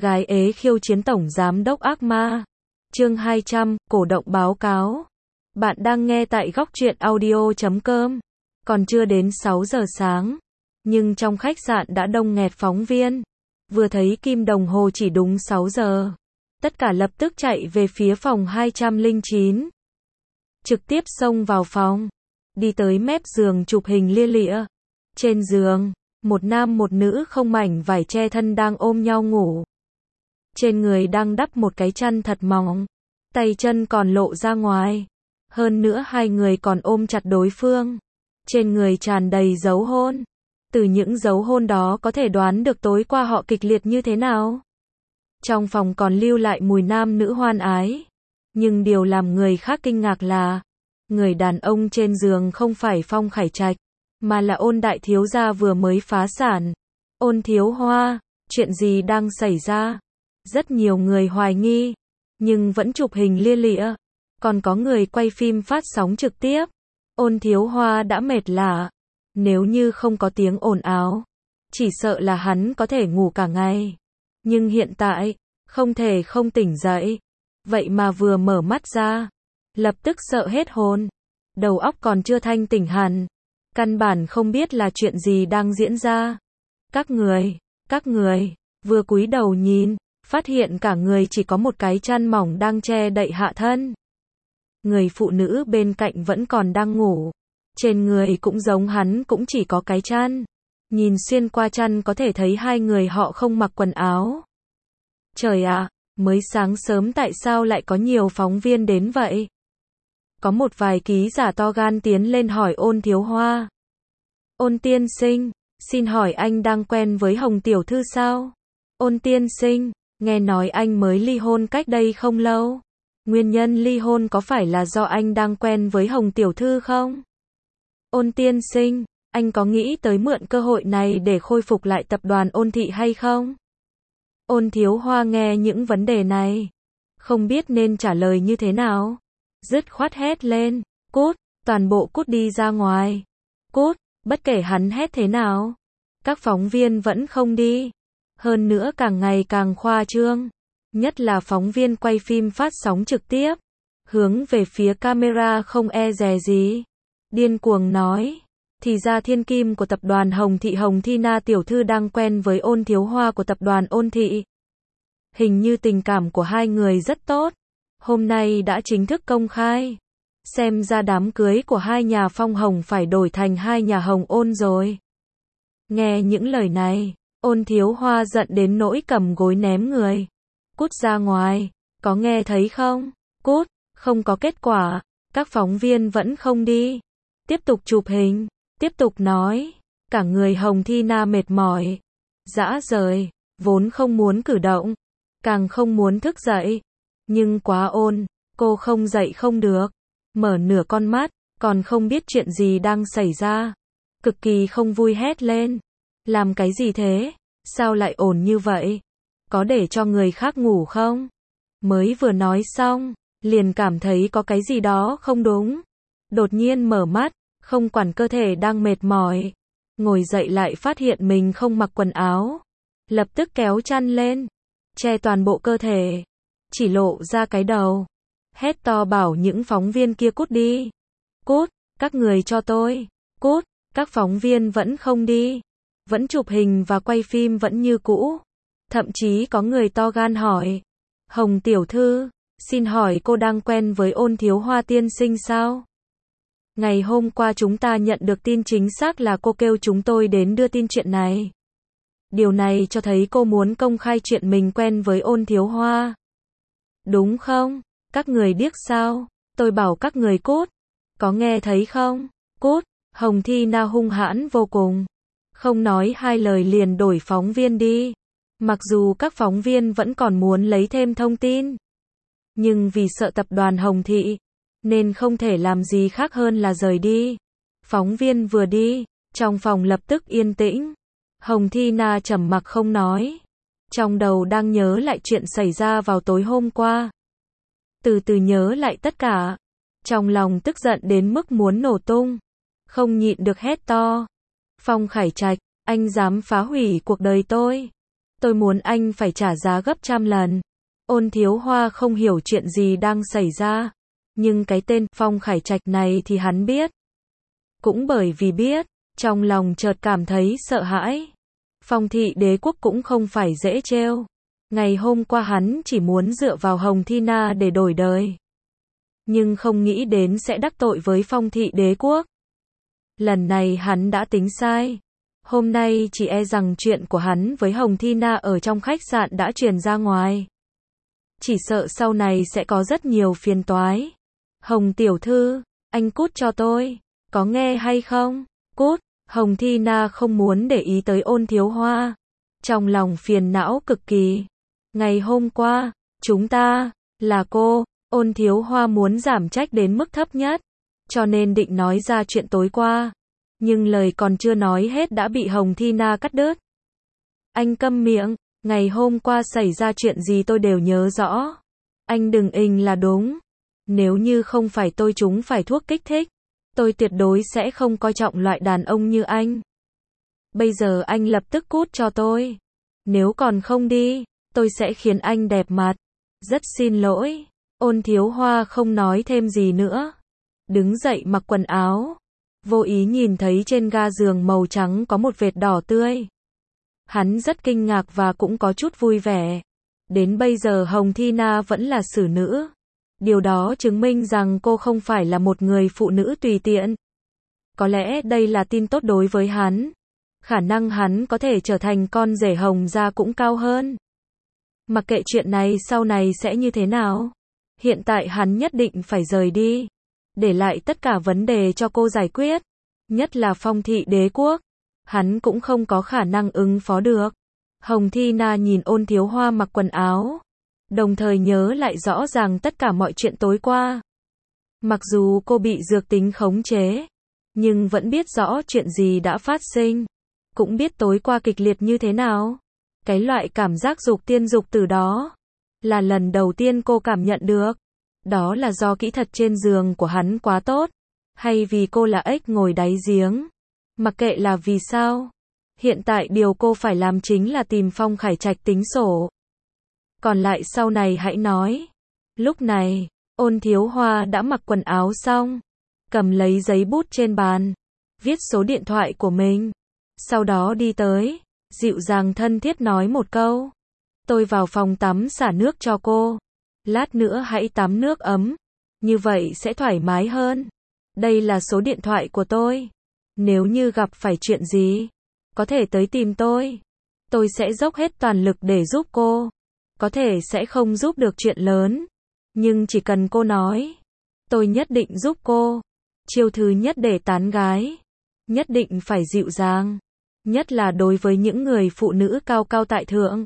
Gái ế khiêu chiến tổng giám đốc ác ma. Chương 200, cổ động báo cáo. Bạn đang nghe tại góc truyện audio.com. Còn chưa đến 6 giờ sáng, nhưng trong khách sạn đã đông nghẹt phóng viên. Vừa thấy kim đồng hồ chỉ đúng 6 giờ, tất cả lập tức chạy về phía phòng 209. Trực tiếp xông vào phòng, đi tới mép giường chụp hình lia lịa. Trên giường, một nam một nữ không mảnh vải che thân đang ôm nhau ngủ. Trên người đang đắp một cái chăn thật mỏng, tay chân còn lộ ra ngoài. Hơn nữa hai người còn ôm chặt đối phương. Trên người tràn đầy dấu hôn. Từ những dấu hôn đó có thể đoán được tối qua họ kịch liệt như thế nào. Trong phòng còn lưu lại mùi nam nữ hoan ái. Nhưng điều làm người khác kinh ngạc là người đàn ông trên giường không phải Phong Khải Trạch, mà là Ôn đại thiếu gia vừa mới phá sản. Ôn Thiếu Hoa, chuyện gì đang xảy ra? Rất nhiều người hoài nghi, nhưng vẫn chụp hình lia lịa. Còn có người quay phim phát sóng trực tiếp. Ôn Thiếu Hoa đã mệt lả. Nếu như không có tiếng ồn ào, chỉ sợ là hắn có thể ngủ cả ngày. Nhưng hiện tại, không thể không tỉnh dậy. Vậy mà vừa mở mắt ra, lập tức sợ hết hồn. Đầu óc còn chưa thanh tỉnh hẳn. Căn bản không biết là chuyện gì đang diễn ra. Các người, vừa cúi đầu nhìn, phát hiện cả người chỉ có một cái chăn mỏng đang che đậy hạ thân. Người phụ nữ bên cạnh vẫn còn đang ngủ. Trên người cũng giống hắn, cũng chỉ có cái chăn. Nhìn xuyên qua chăn có thể thấy hai người họ không mặc quần áo. Trời ạ, mới sáng sớm tại sao lại có nhiều phóng viên đến vậy? Có một vài ký giả to gan tiến lên hỏi Ôn Thiếu Hoa. Ôn tiên sinh, xin hỏi anh đang quen với Hồng tiểu thư sao? Ôn tiên sinh, nghe nói anh mới ly hôn cách đây không lâu. Nguyên nhân ly hôn có phải là do anh đang quen với Hồng tiểu thư không? Ôn tiên sinh, anh có nghĩ tới mượn cơ hội này để khôi phục lại tập đoàn Ôn thị hay không? Ôn Thiếu Hoa nghe những vấn đề này, không biết nên trả lời như thế nào. Dứt khoát hét lên, cút, toàn bộ cút đi ra ngoài. Cút, bất kể hắn hét thế nào. Các phóng viên vẫn không đi. Hơn nữa càng ngày càng khoa trương. Nhất là phóng viên quay phim phát sóng trực tiếp. Hướng về phía camera không e dè gì. Điên cuồng nói. Thì ra thiên kim của tập đoàn Hồng thị Hồng Thi Na tiểu thư đang quen với Ôn Thiếu Hoa của tập đoàn Ôn thị. Hình như tình cảm của hai người rất tốt. Hôm nay đã chính thức công khai. Xem ra đám cưới của hai nhà Phong Hồng phải đổi thành hai nhà Hồng Ôn rồi. Nghe những lời này, Ôn Thiếu Hoa giận đến nỗi cầm gối ném người. Cút ra ngoài, có nghe thấy không? Cút, không có kết quả. Các phóng viên vẫn không đi. Tiếp tục chụp hình, tiếp tục nói. Cả người Hồng Thi Na mệt mỏi, rã rời, vốn không muốn cử động, càng không muốn thức dậy. Nhưng quá ôn, cô không dậy không được. Mở nửa con mắt, còn không biết chuyện gì đang xảy ra. Cực kỳ không vui hét lên. Làm cái gì thế? Sao lại ổn như vậy? Có để cho người khác ngủ không? Mới vừa nói xong, liền cảm thấy có cái gì đó không đúng. Đột nhiên mở mắt, không quản cơ thể đang mệt mỏi. Ngồi dậy lại phát hiện mình không mặc quần áo. Lập tức kéo chăn lên, che toàn bộ cơ thể. Chỉ lộ ra cái đầu. Hét to bảo những phóng viên kia cút đi. Cút, các người cho tôi. Cút, các phóng viên vẫn không đi. Vẫn chụp hình và quay phim vẫn như cũ. Thậm chí có người to gan hỏi. Hồng tiểu thư, xin hỏi cô đang quen với Ôn Thiếu Hoa tiên sinh sao? Ngày hôm qua chúng ta nhận được tin chính xác là cô kêu chúng tôi đến đưa tin chuyện này. Điều này cho thấy cô muốn công khai chuyện mình quen với Ôn Thiếu Hoa. Đúng không? Các người điếc sao? Tôi bảo các người cút. Có nghe thấy không? Cút. Hồng Thi Na hung hãn vô cùng. Không nói hai lời liền đuổi phóng viên đi. Mặc dù các phóng viên vẫn còn muốn lấy thêm thông tin. Nhưng vì sợ tập đoàn Hồng thị, nên không thể làm gì khác hơn là rời đi. Phóng viên vừa đi, trong phòng lập tức yên tĩnh. Hồng Thi Na trầm mặc không nói. Trong đầu đang nhớ lại chuyện xảy ra vào tối hôm qua. Từ từ nhớ lại tất cả. Trong lòng tức giận đến mức muốn nổ tung. Không nhịn được hét to. Phong Khải Trạch, anh dám phá hủy cuộc đời tôi. Tôi muốn anh phải trả giá gấp trăm lần. Ôn Thiếu Hoa không hiểu chuyện gì đang xảy ra. Nhưng cái tên Phong Khải Trạch này thì hắn biết. Cũng bởi vì biết, trong lòng chợt cảm thấy sợ hãi. Phong thị đế quốc cũng không phải dễ trêu. Ngày hôm qua hắn chỉ muốn dựa vào Hồng Thi Na để đổi đời. Nhưng không nghĩ đến sẽ đắc tội với Phong thị đế quốc. Lần này hắn đã tính sai. Hôm nay chỉ e rằng chuyện của hắn với Hồng Thi Na ở trong khách sạn đã truyền ra ngoài. Chỉ sợ sau này sẽ có rất nhiều phiền toái. Hồng tiểu thư, anh cút cho tôi. Có nghe hay không? Cút. Hồng Thi Na không muốn để ý tới Ôn Thiếu Hoa. Trong lòng phiền não cực kỳ. Ngày hôm qua, chúng ta, là cô, Ôn Thiếu Hoa muốn giảm trách đến mức thấp nhất. Cho nên định nói ra chuyện tối qua. Nhưng lời còn chưa nói hết đã bị Hồng Thi Na cắt đứt. Anh câm miệng, ngày hôm qua xảy ra chuyện gì tôi đều nhớ rõ. Anh đừng ình là đúng. Nếu như không phải tôi trúng phải thuốc kích thích, tôi tuyệt đối sẽ không coi trọng loại đàn ông như anh. Bây giờ anh lập tức cút cho tôi. Nếu còn không đi, tôi sẽ khiến anh đẹp mặt. Rất xin lỗi. Ôn Thiếu Hoa không nói thêm gì nữa. Đứng dậy mặc quần áo. Vô ý nhìn thấy trên ga giường màu trắng có một vệt đỏ tươi. Hắn rất kinh ngạc và cũng có chút vui vẻ. Đến bây giờ Hồng Thi Na vẫn là xử nữ. Điều đó chứng minh rằng cô không phải là một người phụ nữ tùy tiện. Có lẽ đây là tin tốt đối với hắn. Khả năng hắn có thể trở thành con rể Hồng gia cũng cao hơn. Mặc kệ chuyện này sau này sẽ như thế nào. Hiện tại hắn nhất định phải rời đi. Để lại tất cả vấn đề cho cô giải quyết. Nhất là Phong thị đế quốc. Hắn cũng không có khả năng ứng phó được. Hồng Thi Na nhìn Ôn Thiếu Hoa mặc quần áo. Đồng thời nhớ lại rõ ràng tất cả mọi chuyện tối qua. Mặc dù cô bị dược tính khống chế. Nhưng vẫn biết rõ chuyện gì đã phát sinh. Cũng biết tối qua kịch liệt như thế nào. Cái loại cảm giác dục tiên dục tử đó. Là lần đầu tiên cô cảm nhận được. Đó là do kỹ thuật trên giường của hắn quá tốt. Hay vì cô là ếch ngồi đáy giếng. Mặc kệ là vì sao. Hiện tại điều cô phải làm chính là tìm Phong Khải Trạch tính sổ. Còn lại sau này hãy nói. Lúc này, Ôn Thiếu Hoa đã mặc quần áo xong. Cầm lấy giấy bút trên bàn. Viết số điện thoại của mình. Sau đó đi tới. Dịu dàng thân thiết nói một câu. Tôi vào phòng tắm xả nước cho cô. Lát nữa hãy tắm nước ấm. Như vậy sẽ thoải mái hơn. Đây là số điện thoại của tôi. Nếu như gặp phải chuyện gì, có thể tới tìm tôi. Tôi sẽ dốc hết toàn lực để giúp cô. Có thể sẽ không giúp được chuyện lớn. Nhưng chỉ cần cô nói. Tôi nhất định giúp cô. Chiêu thứ nhất để tán gái. Nhất định phải dịu dàng. Nhất là đối với những người phụ nữ cao cao tại thượng.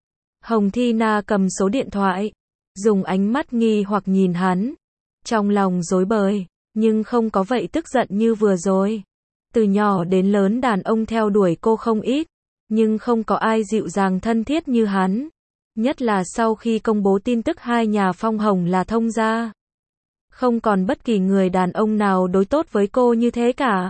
Hồng Thi Na cầm số điện thoại. Dùng ánh mắt nghi hoặc nhìn hắn. Trong lòng rối bời. Nhưng không có vậy tức giận như vừa rồi. Từ nhỏ đến lớn đàn ông theo đuổi cô không ít. Nhưng không có ai dịu dàng thân thiết như hắn. Nhất là sau khi công bố tin tức hai nhà Phong Hồng là thông gia. Không còn bất kỳ người đàn ông nào đối tốt với cô như thế cả.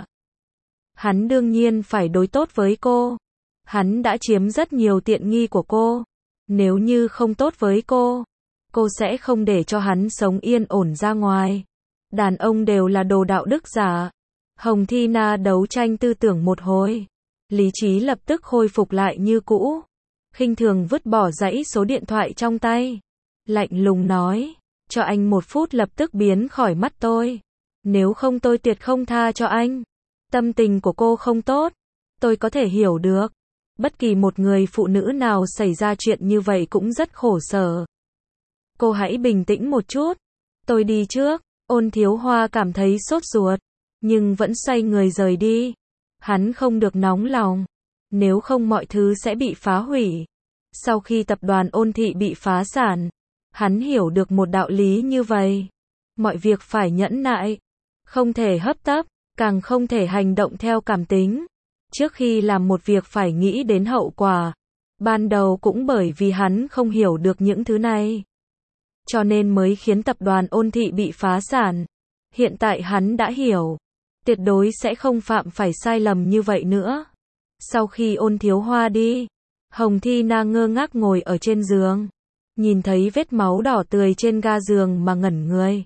Hắn đương nhiên phải đối tốt với cô. Hắn đã chiếm rất nhiều tiện nghi của cô. Nếu như không tốt với cô sẽ không để cho hắn sống yên ổn ra ngoài. Đàn ông đều là đồ đạo đức giả. Hồng Thi Na đấu tranh tư tưởng một hồi. Lý trí lập tức khôi phục lại như cũ. Khinh thường vứt bỏ dãy số điện thoại trong tay. Lạnh lùng nói. Cho anh 1 phút lập tức biến khỏi mắt tôi. Nếu không tôi tuyệt không tha cho anh. Tâm tình của cô không tốt. Tôi có thể hiểu được. Bất kỳ một người phụ nữ nào xảy ra chuyện như vậy cũng rất khổ sở. Cô hãy bình tĩnh một chút. Tôi đi trước. Ôn Thiếu Hoa cảm thấy sốt ruột. Nhưng vẫn xoay người rời đi. Hắn không được nóng lòng. Nếu không mọi thứ sẽ bị phá hủy. Sau khi tập đoàn Ôn Thị bị phá sản, hắn hiểu được một đạo lý như vậy. Mọi việc phải nhẫn nại. Không thể hấp tấp, càng không thể hành động theo cảm tính. Trước khi làm một việc phải nghĩ đến hậu quả. Ban đầu cũng bởi vì hắn không hiểu được những thứ này. Cho nên mới khiến tập đoàn Ôn Thị bị phá sản. Hiện tại hắn đã hiểu. Tuyệt đối sẽ không phạm phải sai lầm như vậy nữa. Sau khi Ôn Thiếu Hoa đi, Hồng Thi Na ngơ ngác ngồi ở trên giường. Nhìn thấy vết máu đỏ tươi trên ga giường mà ngẩn người.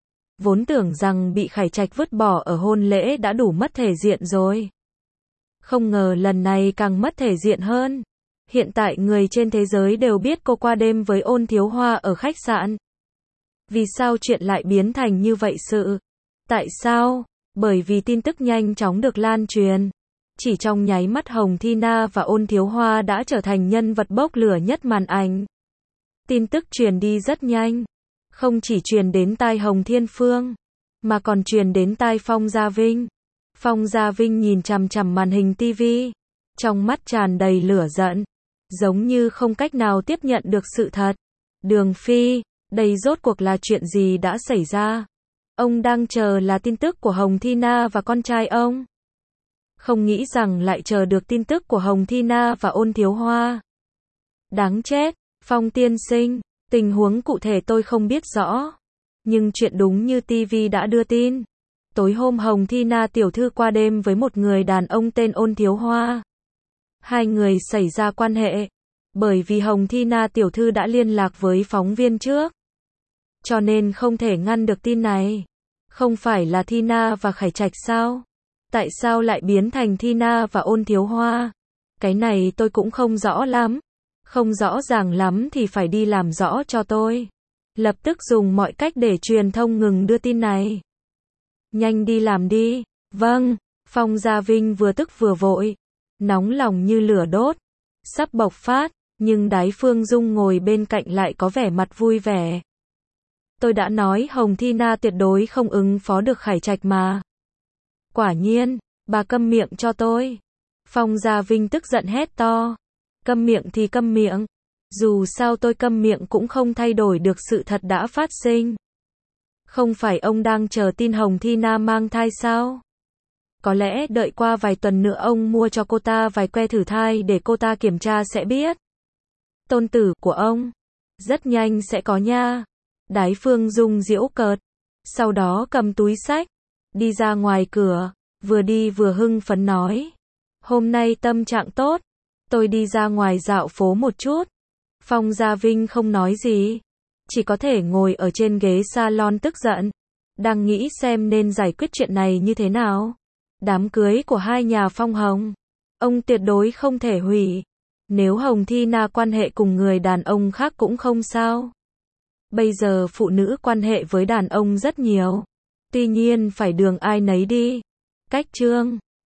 Vốn tưởng rằng bị Khải Trạch vứt bỏ ở hôn lễ đã đủ mất thể diện rồi. Không ngờ lần này càng mất thể diện hơn. Hiện tại người trên thế giới đều biết cô qua đêm với Ôn Thiếu Hoa ở khách sạn. Vì sao chuyện lại biến thành như vậy sự? Tại sao? Bởi vì tin tức nhanh chóng được lan truyền. Chỉ trong nháy mắt Hồng Thi Na và Ôn Thiếu Hoa đã trở thành nhân vật bốc lửa nhất màn ảnh. Tin tức truyền đi rất nhanh. Không chỉ truyền đến tai Hồng Thiên Phương, mà còn truyền đến tai Phong Gia Vinh. Phong Gia Vinh nhìn chằm chằm màn hình TV, trong mắt tràn đầy lửa giận, giống như không cách nào tiếp nhận được sự thật. Đường Phi, đây rốt cuộc là chuyện gì đã xảy ra? Ông đang chờ là tin tức của Hồng Thi Na và con trai ông. Không nghĩ rằng lại chờ được tin tức của Hồng Thi Na và Ôn Thiếu Hoa. Đáng chết, Phong tiên sinh, tình huống cụ thể tôi không biết rõ. Nhưng chuyện đúng như TV đã đưa tin. Tối hôm Hồng Thi Na tiểu thư qua đêm với một người đàn ông tên Ôn Thiếu Hoa. Hai người xảy ra quan hệ. Bởi vì Hồng Thi Na tiểu thư đã liên lạc với phóng viên trước. Cho nên không thể ngăn được tin này. Không phải là Thi Na và Khải Trạch sao? Tại sao lại biến thành Thi Na và Ôn Thiếu Hoa? Cái này tôi cũng không rõ lắm. Không rõ ràng lắm thì phải đi làm rõ cho tôi. Lập tức dùng mọi cách để truyền thông ngừng đưa tin này. Nhanh đi làm đi. Vâng. Phong Gia Vinh vừa tức vừa vội. Nóng lòng như lửa đốt. Sắp bộc phát. Nhưng Đái Phương Dung ngồi bên cạnh lại có vẻ mặt vui vẻ. Tôi đã nói Hồng Thi Na tuyệt đối không ứng phó được Khải Trạch mà. Quả nhiên, bà câm miệng cho tôi. Phong Gia Vinh tức giận hét to. Câm miệng thì câm miệng. Dù sao tôi câm miệng cũng không thay đổi được sự thật đã phát sinh. Không phải ông đang chờ tin Hồng Thi Na mang thai sao? Có lẽ đợi qua vài tuần nữa ông mua cho cô ta vài que thử thai để cô ta kiểm tra sẽ biết. Tôn tử của ông. Rất nhanh sẽ có nha. Đái Phương Dung giễu cợt. Sau đó cầm túi xách. Đi ra ngoài cửa. Vừa đi vừa hưng phấn nói. Hôm nay tâm trạng tốt. Tôi đi ra ngoài dạo phố một chút. Phong Gia Vinh không nói gì. Chỉ có thể ngồi ở trên ghế salon tức giận. Đang nghĩ xem nên giải quyết chuyện này như thế nào. Đám cưới của hai nhà Phong Hồng. Ông tuyệt đối không thể hủy. Nếu Hồng Thi Na quan hệ cùng người đàn ông khác cũng không sao. Bây giờ phụ nữ quan hệ với đàn ông rất nhiều. Tuy nhiên phải đường ai nấy đi. Cách chương